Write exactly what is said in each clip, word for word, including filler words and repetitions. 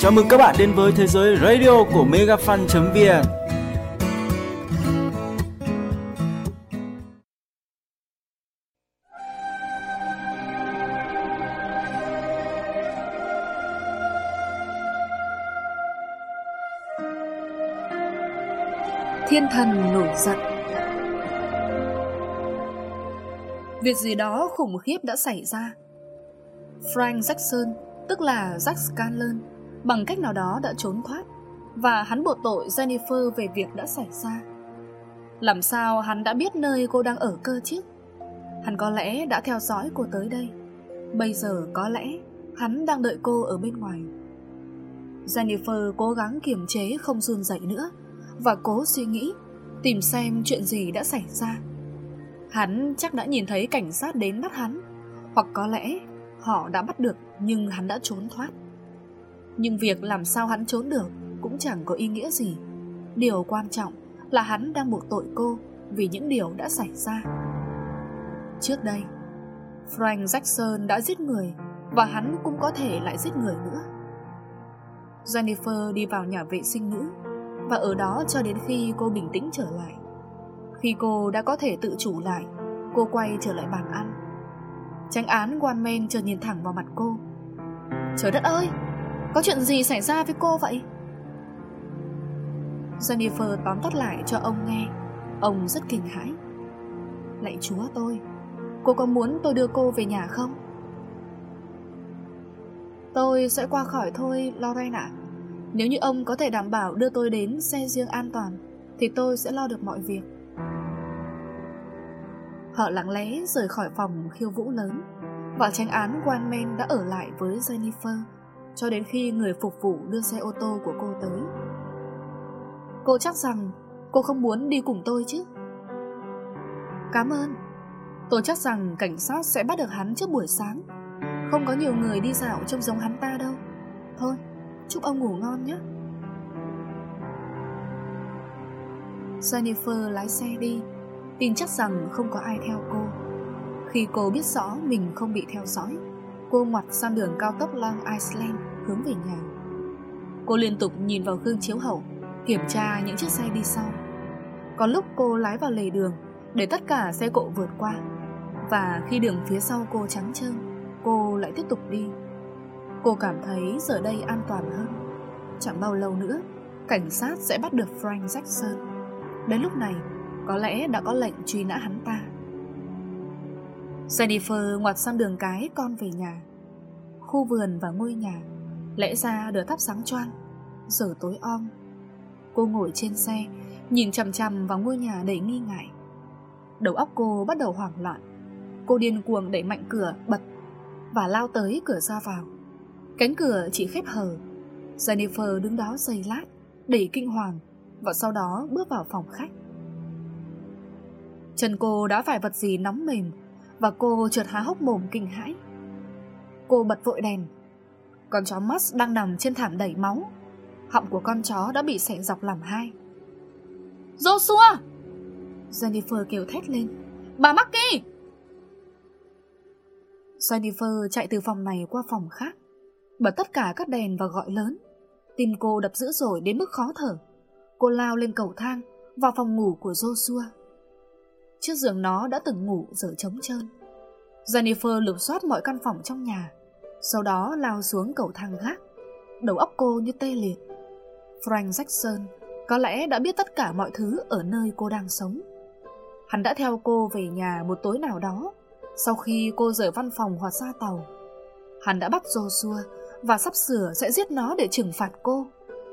Chào mừng các bạn đến với thế giới radio của megafan chấm vn. Thiên thần nổi giận. Việc gì đó khủng khiếp đã xảy ra. Frank Jackson, tức là Jack Scanlon, bằng cách nào đó đã trốn thoát, và hắn buộc tội Jennifer về việc đã xảy ra. Làm sao hắn đã biết nơi cô đang ở cơ chứ? Hắn có lẽ đã theo dõi cô tới đây. Bây giờ có lẽ hắn đang đợi cô ở bên ngoài. Jennifer cố gắng kiềm chế không run rẩy nữa và cố suy nghĩ, tìm xem chuyện gì đã xảy ra. Hắn chắc đã nhìn thấy cảnh sát đến bắt hắn, hoặc có lẽ họ đã bắt được nhưng hắn đã trốn thoát. Nhưng việc làm sao hắn trốn được cũng chẳng có ý nghĩa gì. Điều quan trọng là hắn đang buộc tội cô vì những điều đã xảy ra. Trước đây, Frank Jackson đã giết người, và hắn cũng có thể lại giết người nữa. Jennifer đi vào nhà vệ sinh nữ và ở đó cho đến khi cô bình tĩnh trở lại. Khi cô đã có thể tự chủ lại, cô quay trở lại bàn ăn. Chánh án Wanman chợt nhìn thẳng vào mặt cô. Trời đất ơi, có chuyện gì xảy ra với cô vậy? Jennifer tóm tắt lại cho ông nghe. Ông rất kinh hãi. Lạy Chúa tôi, cô có muốn tôi đưa cô về nhà không? Tôi sẽ qua khỏi thôi, Lorraine ạ. Nếu như ông có thể đảm bảo đưa tôi đến xe riêng an toàn, thì tôi sẽ lo được mọi việc. Họ lặng lẽ rời khỏi phòng khiêu vũ lớn, và chánh án Wanman đã ở lại với Jennifer cho đến khi người phục vụ đưa xe ô tô của cô tới. Cô chắc rằng cô không muốn đi cùng tôi chứ? Cảm ơn. Tôi chắc rằng cảnh sát sẽ bắt được hắn trước buổi sáng. Không có nhiều người đi dạo trông giống hắn ta đâu. Thôi, chúc ông ngủ ngon nhé. Jennifer lái xe đi, tin chắc rằng không có ai theo cô. Khi cô biết rõ mình không bị theo dõi, cô ngoặt sang đường cao tốc Long Island hướng về nhà. Cô liên tục nhìn vào gương chiếu hậu, kiểm tra những chiếc xe đi sau. Có lúc cô lái vào lề đường để tất cả xe cộ vượt qua, và khi đường phía sau cô trắng trơn, cô lại tiếp tục đi. Cô cảm thấy giờ đây an toàn hơn. Chẳng bao lâu nữa, cảnh sát sẽ bắt được Frank Jackson. Đến lúc này, có lẽ đã có lệnh truy nã hắn ta. Jennifer ngoặt sang đường cái con về nhà. Khu vườn và ngôi nhà lẽ ra được thắp sáng choang, giờ tối om. Cô ngồi trên xe, nhìn chằm chằm vào ngôi nhà đầy nghi ngại. Đầu óc cô bắt đầu hoảng loạn. Cô điên cuồng đẩy mạnh cửa bật và lao tới cửa ra vào. Cánh cửa chỉ khép hờ. Jennifer đứng đó giây lát, đầy kinh hoàng, và sau đó bước vào phòng khách. Chân cô đã phải vật gì nóng mềm, và cô chợt há hốc mồm kinh hãi. Cô bật vội đèn. Con chó Max đang nằm trên thảm đầy máu. Họng của con chó đã bị xẻ dọc làm hai. Joshua! Jennifer kêu thét lên. Bà Mackie! Jennifer chạy từ phòng này qua phòng khác, bật tất cả các đèn và gọi lớn. Tim cô đập dữ dội đến mức khó thở. Cô lao lên cầu thang, vào phòng ngủ của Joshua. Chiếc giường nó đã từng ngủ giờ trống trơn. Jennifer lục soát mọi căn phòng trong nhà, sau đó lao xuống cầu thang gác. Đầu óc cô như tê liệt. Frank Jackson có lẽ đã biết tất cả mọi thứ ở nơi cô đang sống. Hắn đã theo cô về nhà một tối nào đó, sau khi cô rời văn phòng hoặc ra tàu. Hắn đã bắt Joshua và sắp sửa sẽ giết nó để trừng phạt cô.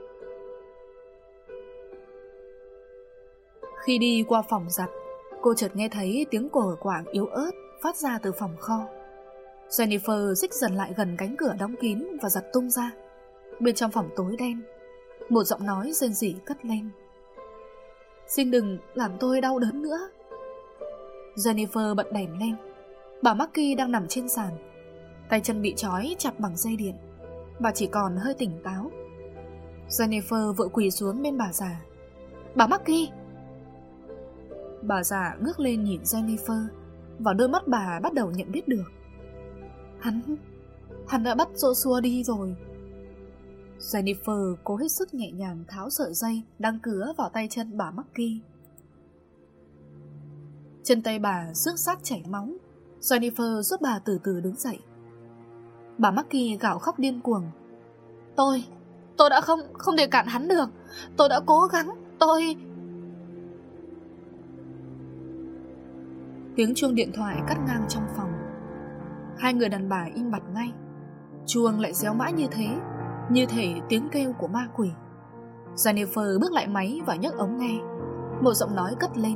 Khi đi qua phòng giặt, cô chợt nghe thấy tiếng cổ quảng yếu ớt phát ra từ phòng kho. Jennifer xích dần lại gần cánh cửa đóng kín và giật tung ra. Bên trong phòng tối đen, một giọng nói rên rỉ cất lên. Xin đừng làm tôi đau đớn nữa. Jennifer bật đèn lên. Bà Mackie đang nằm trên sàn, tay chân bị trói chặt bằng dây điện. Bà chỉ còn hơi tỉnh táo. Jennifer vội quỳ xuống bên bà già. Bà Mackie! Bà già ngước lên nhìn Jennifer, và đôi mắt bà bắt đầu nhận biết được. Hắn, hắn đã bắt Joshua đi rồi. Jennifer cố hết sức nhẹ nhàng tháo sợi dây đang cứa vào tay chân bà Maggie. Chân tay bà xước xác chảy máu. Jennifer giúp bà từ từ đứng dậy. Bà Maggie gào khóc điên cuồng. Tôi, tôi đã không, không thể cản hắn được. Tôi đã cố gắng, tôi... Tiếng chuông điện thoại cắt ngang trong phòng. Hai người đàn bà im bặt ngay. Chuông lại réo mãi như thế, như thể tiếng kêu của ma quỷ. Jennifer bước lại máy và nhấc ống nghe. Một giọng nói cất lên.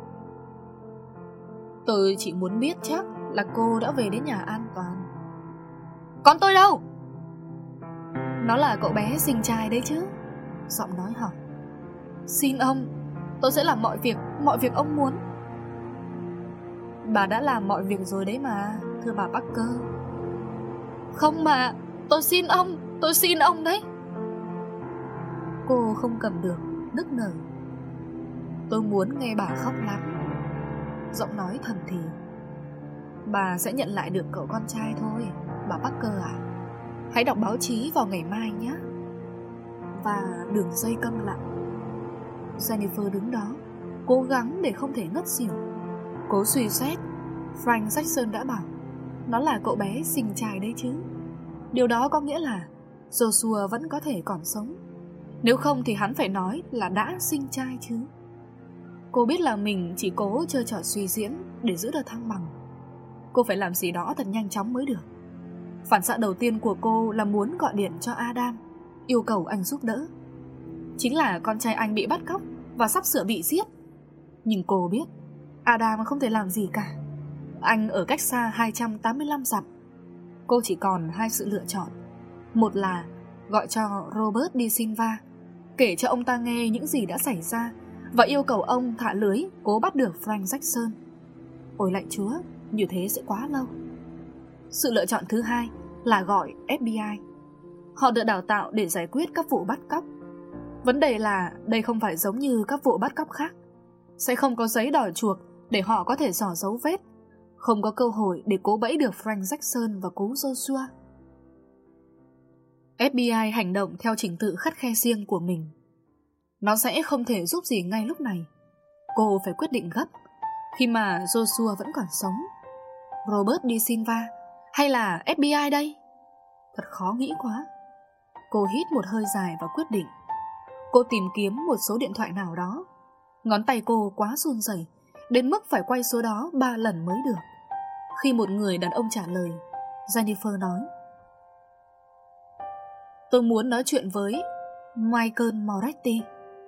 Tôi chỉ muốn biết chắc là cô đã về đến nhà an toàn. Con tôi đâu? Nó là cậu bé sinh trai đấy chứ? Giọng nói hỏi. Xin ông, tôi sẽ làm mọi việc, mọi việc ông muốn. Bà đã làm mọi việc rồi đấy mà, thưa bà Parker. Không mà, tôi xin ông, tôi xin ông đấy. Cô không cầm được, nức nở. Tôi muốn nghe bà khóc lắm. Giọng nói thầm thì. Bà sẽ nhận lại được cậu con trai thôi, bà Parker à. Hãy đọc báo chí vào ngày mai nhé. Và đường dây câm lặng. Jennifer đứng đó, cố gắng để không thể ngất xỉu. Cố suy xét. Frank Jackson đã bảo nó là cậu bé sinh trai đấy chứ. Điều đó có nghĩa là Joshua vẫn có thể còn sống. Nếu không thì hắn phải nói là đã sinh trai chứ. Cô biết là mình chỉ cố chơi trò suy diễn để giữ được thăng bằng. Cô phải làm gì đó thật nhanh chóng mới được. Phản xạ đầu tiên của cô là muốn gọi điện cho Adam, yêu cầu anh giúp đỡ. Chính là con trai anh bị bắt cóc và sắp sửa bị giết. Nhưng cô biết Adam không thể làm gì cả. Anh ở cách xa hai trăm tám mươi lăm dặm. Cô chỉ còn hai sự lựa chọn. Một là gọi cho Robert De Silva, kể cho ông ta nghe những gì đã xảy ra và yêu cầu ông thả lưới cố bắt được Frank Jackson. Ôi lạy Chúa, như thế sẽ quá lâu. Sự lựa chọn thứ hai là gọi ép bê i. Họ được đào tạo để giải quyết các vụ bắt cóc. Vấn đề là đây không phải giống như các vụ bắt cóc khác. Sẽ không có giấy đòi chuộc để họ có thể dò dấu vết. Không có cơ hội để cố bẫy được Frank Jackson và cứu Joshua. ép bê i hành động theo trình tự khắt khe riêng của mình. Nó sẽ không thể giúp gì ngay lúc này. Cô phải quyết định gấp. Khi mà Joshua vẫn còn sống, Robert De Silva hay là ép bê i đây? Thật khó nghĩ quá. Cô hít một hơi dài và quyết định. Cô tìm kiếm một số điện thoại nào đó. Ngón tay cô quá run rẩy đến mức phải quay số đó ba lần mới được. Khi một người đàn ông trả lời, Jennifer nói: Tôi muốn nói chuyện với Michael Moretti.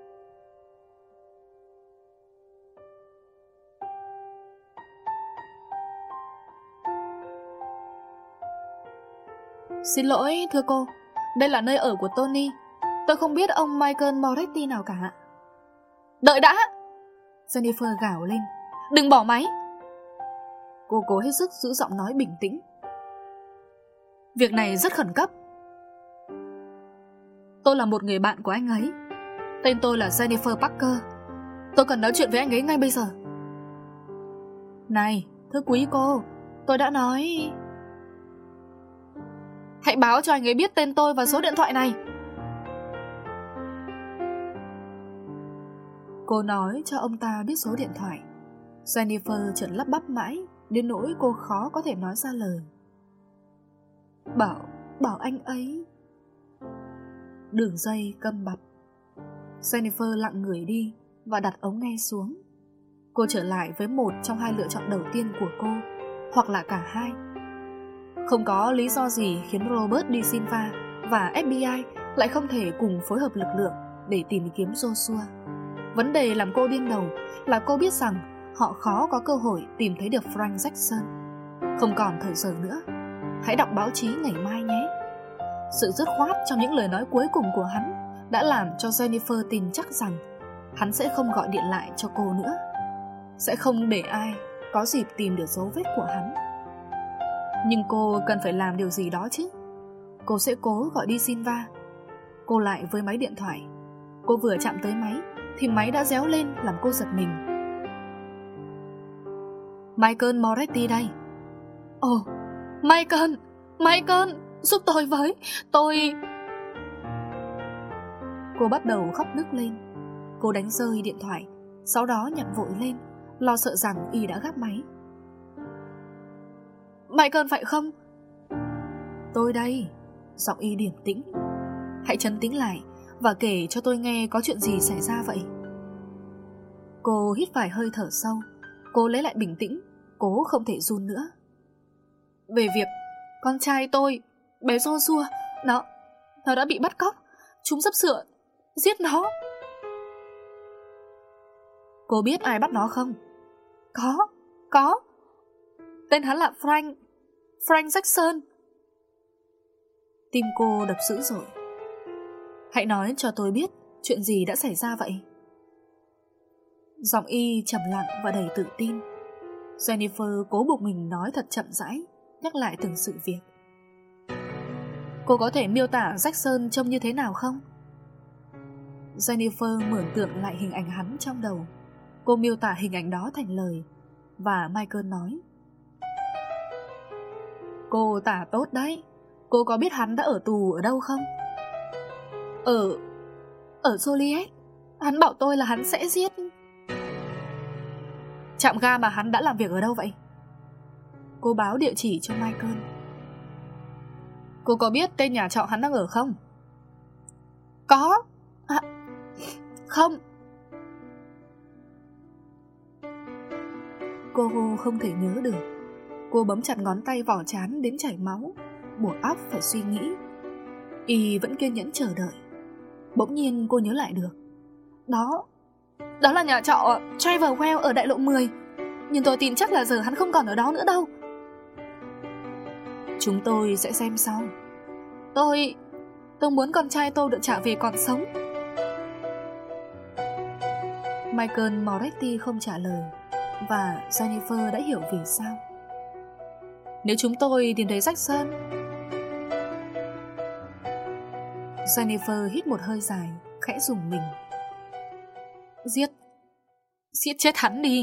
Xin lỗi thưa cô, đây là nơi ở của Tony. Tôi không biết ông Michael Moretti nào cả. Đợi đã! Jennifer gào lên. Đừng bỏ máy! Cô cố hết sức giữ giọng nói bình tĩnh. Việc này rất khẩn cấp. Tôi là một người bạn của anh ấy. Tên tôi là Jennifer Parker. Tôi cần nói chuyện với anh ấy ngay bây giờ. Này, thưa quý cô, tôi đã nói... Hãy báo cho anh ấy biết tên tôi và số điện thoại này. Cô nói cho ông ta biết số điện thoại. Jennifer chợt lắp bắp mãi đến nỗi cô khó có thể nói ra lời. Bảo, bảo anh ấy... Đường dây câm bặt. Jennifer lặng người đi và đặt ống nghe xuống. Cô trở lại với một trong hai lựa chọn đầu tiên của cô, hoặc là cả hai. Không có lý do gì khiến Robert De Silva và ép bê i lại không thể cùng phối hợp lực lượng để tìm kiếm Joshua. Vấn đề làm cô điên đầu là cô biết rằng họ khó có cơ hội tìm thấy được Frank Jackson. Không còn thời giờ nữa. Hãy đọc báo chí ngày mai nhé. Sự dứt khoát trong những lời nói cuối cùng của hắn đã làm cho Jennifer tin chắc rằng hắn sẽ không gọi điện lại cho cô nữa, sẽ không để ai có dịp tìm được dấu vết của hắn. Nhưng cô cần phải làm điều gì đó chứ. Cô sẽ cố gọi đi Silva. Cô lại với máy điện thoại. Cô vừa chạm tới máy thì máy đã réo lên làm cô giật mình. Michael Moretti đây. Ồ, oh, Michael, Michael, giúp tôi với, tôi... Cô bắt đầu khóc nức lên. Cô đánh rơi điện thoại, sau đó nhặt vội lên, lo sợ rằng y đã gác máy. Michael phải không? Tôi đây. Giọng y điềm tĩnh. Hãy trấn tĩnh lại và kể cho tôi nghe có chuyện gì xảy ra vậy. Cô hít vài hơi thở sâu. Cô lấy lại bình tĩnh, cố không thể run nữa. Về việc con trai tôi, bé Joshua, Nó Nó đã bị bắt cóc. Chúng sắp sửa giết nó. Cô biết ai bắt nó không? Có, có. Tên hắn là Frank Frank Jackson. Tim cô đập dữ dội. Hãy nói cho tôi biết chuyện gì đã xảy ra vậy. Giọng y trầm lặng và đầy tự tin. Jennifer cố buộc mình nói thật chậm rãi, nhắc lại từng sự việc. Cô có thể miêu tả Jackson trông như thế nào không? Jennifer mtưởng tượng lại hình ảnh hắn trong đầu. Cô miêu tả hình ảnh đó thành lời. Và Michael nói: Cô tả tốt đấy. Cô có biết hắn đã ở tù ở đâu không? Ở... Ở Joliet. Hắn bảo tôi là hắn sẽ giết. Trạm ga mà hắn đã làm việc ở đâu vậy? Cô báo địa chỉ cho Michael. Cô có biết tên nhà trọ hắn đang ở không? Có. À, không. Cô không thể nhớ được. Cô bấm chặt ngón tay vào trán đến chảy máu, buộc óc phải suy nghĩ. Y vẫn kiên nhẫn chờ đợi. Bỗng nhiên cô nhớ lại được. Đó Đó là nhà trọ Travel Well ở đại lộ mười. Nhưng tôi tin chắc là giờ hắn không còn ở đó nữa đâu. Chúng tôi sẽ xem sau. Tôi Tôi muốn con trai tôi được trả về còn sống. Michael Moretti không trả lời. Và Jennifer đã hiểu vì sao. Nếu chúng tôi tìm thấy Jackson... Jennifer hít một hơi dài, khẽ rùng mình. Giết Giết chết hắn đi.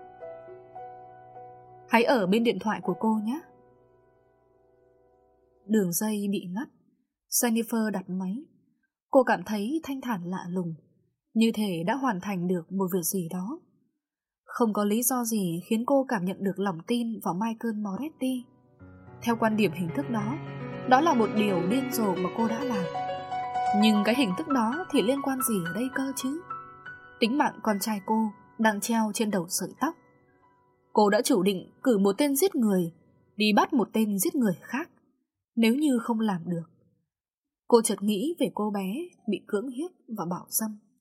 Hãy ở bên điện thoại của cô nhé. Đường dây bị ngắt. Jennifer đặt máy. Cô cảm thấy thanh thản lạ lùng, như thể đã hoàn thành được một việc gì đó. Không có lý do gì khiến cô cảm nhận được lòng tin vào Michael Moretti. Theo quan điểm hình thức đó, đó là một điều điên rồ mà cô đã làm. Nhưng cái hình thức đó thì liên quan gì ở đây cơ chứ? Tính mạng con trai cô đang treo trên đầu sợi tóc. Cô đã chủ định cử một tên giết người đi bắt một tên giết người khác. Nếu như không làm được, cô chợt nghĩ về cô bé bị cưỡng hiếp và bỏ dâm.